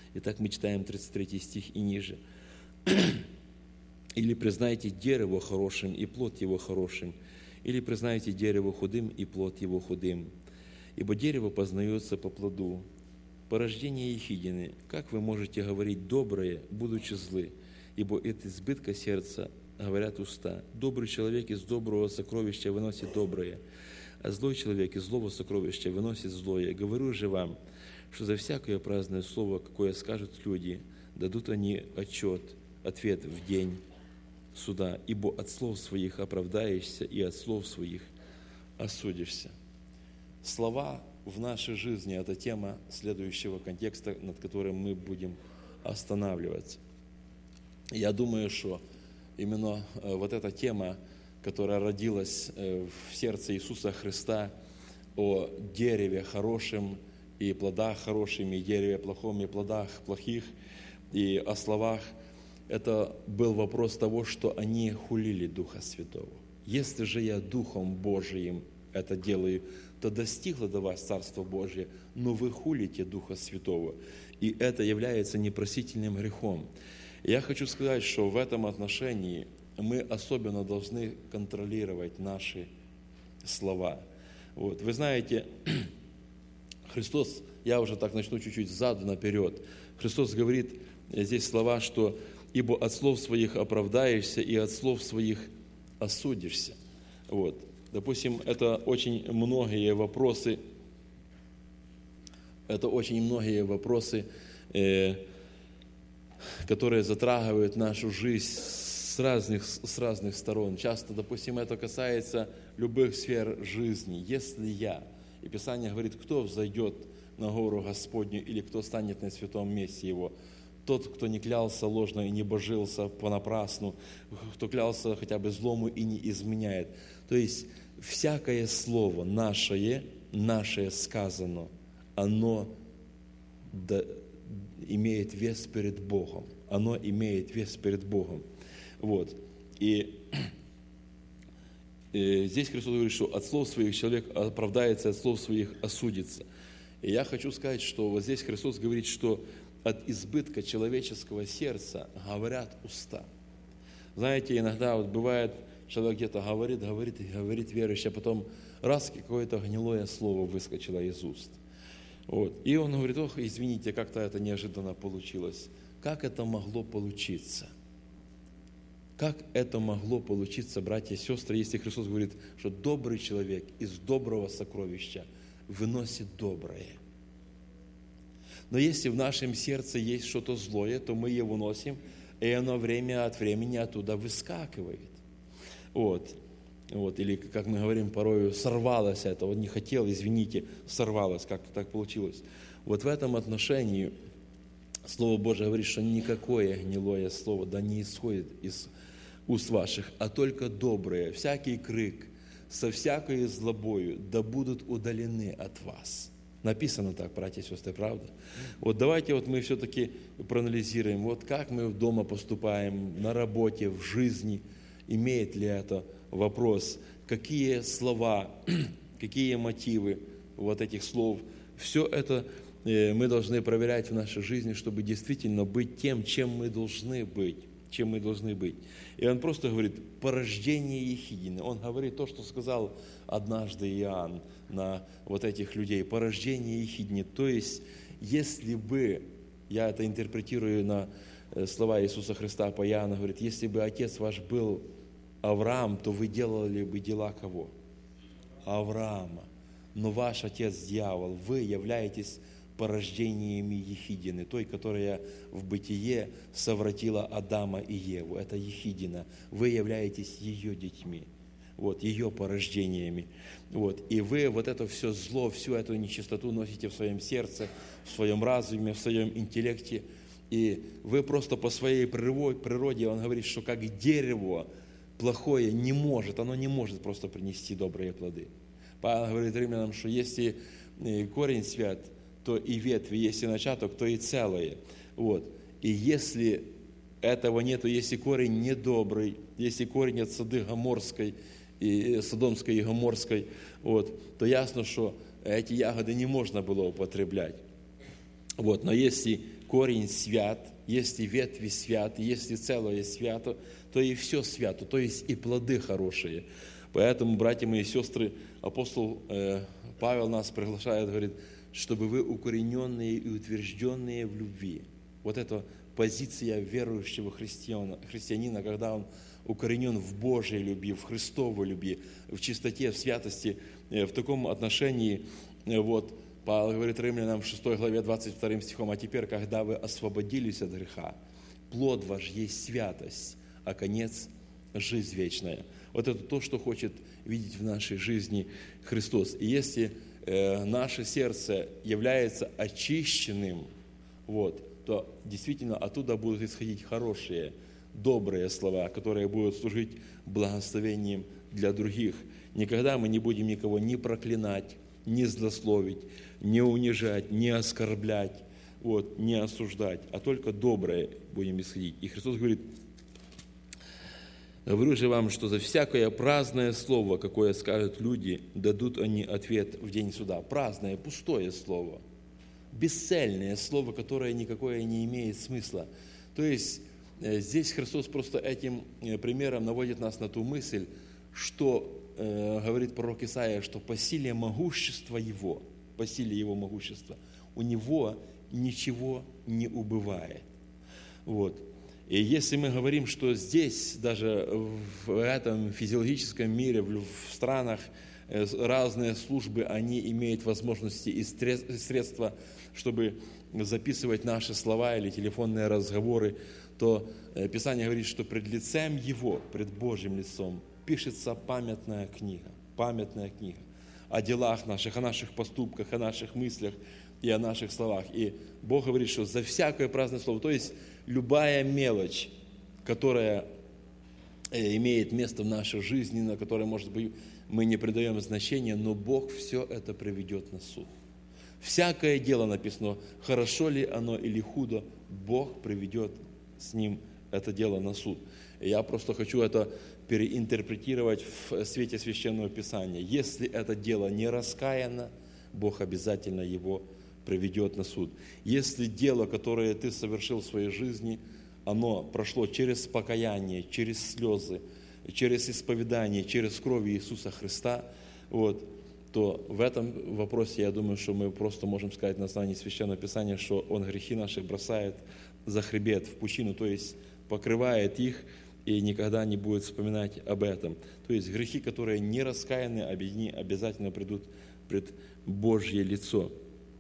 Итак, мы читаем 33 стих и ниже. «Или признайте дерево хорошим, и плод его хорошим, или признайте дерево худым, и плод его худым. Ибо дерево познается по плоду. Порождение ехидины, как вы можете говорить доброе, будучи злы? Ибо от избытка сердца говорят уста. Добрый человек из доброго сокровища выносит доброе, а злой человек из злого сокровища выносит злое. Говорю же вам, что за всякое праздное слово, какое скажут люди, дадут они ответ в день суда, ибо от слов своих оправдаешься, и от слов своих осудишься». Слова в нашей жизни – это тема следующего контекста, над которым мы будем останавливаться. Я думаю, что именно вот эта тема, которая родилась в сердце Иисуса Христа, о дереве хорошем и плодах хорошими, и дереве плохом и плодах плохих, и о словах, это был вопрос того, что они хулили Духа Святого. Если же я Духом Божиим это делаю, то достигло до вас Царство Божие, но вы хулите Духа Святого. И это является непростительным грехом. И я хочу сказать, что в этом отношении мы особенно должны контролировать наши слова. Вот. Вы знаете, Христос, я уже так начну чуть-чуть сзаду наперед, Христос говорит здесь слова, что «ибо от слов своих оправдаешься, и от слов своих осудишься». Вот. Допустим, это очень многие вопросы, которые затрагивают нашу жизнь с разных сторон. Часто, допустим, это касается любых сфер жизни. Если и Писание говорит, кто взойдет на гору Господню или кто станет на святом месте Его, тот, кто не клялся ложно и не божился понапрасну, кто клялся хотя бы злому и не изменяет. То есть, всякое слово наше сказано, оно имеет вес перед Богом. Оно имеет вес перед Богом. Вот. И здесь Христос говорит, что от слов своих человек оправдается, от слов своих осудится. И я хочу сказать, что вот здесь Христос говорит, что от избытка человеческого сердца говорят уста. Знаете, иногда вот бывает, человек где-то говорит верующий, а потом раз какое-то гнилое слово выскочило из уст. Вот. И он говорит, ох, извините, как-то это неожиданно получилось. Как это могло получиться? Как это могло получиться, братья и сестры, если Христос говорит, что добрый человек из доброго сокровища выносит доброе. Но если в нашем сердце есть что-то злое, то мы его носим, и оно время от времени оттуда выскакивает. Вот. Или, как мы говорим порой, сорвалось это, не хотел, извините, сорвалось, как-то так получилось. Вот в этом отношении Слово Божие говорит, что никакое гнилое слово не исходит из уст ваших, а только доброе, всякий крик со всякой злобою да будут удалены от вас. Написано так, братья и сестры, правда? Вот давайте мы все-таки проанализируем, как мы дома поступаем, на работе, в жизни, имеет ли это вопрос, какие слова, какие мотивы этих слов. Все это мы должны проверять в нашей жизни, чтобы действительно быть тем, чем мы должны быть. И он просто говорит, порождение ехидины. Он говорит то, что сказал однажды Иоанн на этих людей. Порождение ехидины. То есть, если бы, я это интерпретирую на слова Иисуса Христа по Иоанну, говорит, если бы отец ваш был Авраам, то вы делали бы дела кого? Авраама. Но ваш отец дьявол, вы являетесь порождениями ехидины, той, которая в бытие совратила Адама и Еву. Это ехидина. Вы являетесь ее детьми, ее порождениями. И вы это все зло, всю эту нечистоту носите в своем сердце, в своем разуме, в своем интеллекте. И вы просто по своей природе, он говорит, что как дерево плохое оно не может просто принести добрые плоды. Павел говорит римлянам, что если корень свят, то и ветви, если начаток, то и целое. И если этого нету, если корень недобрый, если корень от сады Гоморской, и Содомской и Гоморской, то ясно, что эти ягоды не можно было употреблять. Но если корень свят, если ветви святы, если целое свято, то и все свято, то есть и плоды хорошие. Поэтому, братья мои и сестры, апостол Павел нас приглашает, говорит, чтобы вы укорененные и утвержденные в любви. Вот это позиция верующего христианина, когда он укоренен в Божьей любви, в Христовой любви, в чистоте, в святости, в таком отношении. Вот, Павел говорит Римлянам в 6 главе 22 стихом: «А теперь, когда вы освободились от греха, плод ваш есть святость, а конец – жизнь вечная». Вот это то, что хочет видеть в нашей жизни Христос. И если наше сердце является очищенным, то действительно оттуда будут исходить хорошие, добрые слова, которые будут служить благословением для других. Никогда мы не будем никого ни проклинать, ни злословить, не унижать, не оскорблять, не осуждать, а только доброе будем исходить. И Христос говорит: «Говорю же вам, что за всякое праздное слово, какое скажут люди, дадут они ответ в день суда». Праздное, пустое слово, бесцельное слово, которое никакое не имеет смысла. То есть здесь Христос просто этим примером наводит нас на ту мысль, что говорит пророк Исаия, что по силе могущества Его, по силе Его могущества, у Него ничего не убывает. И если мы говорим, что здесь, даже в этом физиологическом мире, в странах, разные службы, они имеют возможности и средства, чтобы записывать наши слова или телефонные разговоры, то Писание говорит, что пред лицем Его, пред Божьим лицом, пишется памятная книга о делах наших, о наших поступках, о наших мыслях и о наших словах. И Бог говорит, что за всякое праздное слово, то есть любая мелочь, которая имеет место в нашей жизни, на которой, может быть, мы не придаем значения, но Бог все это приведет на суд. Всякое дело написано, хорошо ли оно или худо, Бог приведет с ним это дело на суд. И я просто хочу это переинтерпретировать в свете Священного Писания. Если это дело не раскаяно, Бог обязательно его приведет на суд. Если дело, которое ты совершил в своей жизни, оно прошло через покаяние, через слезы, через исповедание, через кровь Иисуса Христа, то в этом вопросе, я думаю, что мы просто можем сказать на основании Священного Писания, что Он грехи наши бросает за хребет, в пучину, то есть покрывает их и никогда не будет вспоминать об этом. То есть грехи, которые не раскаяны, они обязательно придут пред Божье лицо.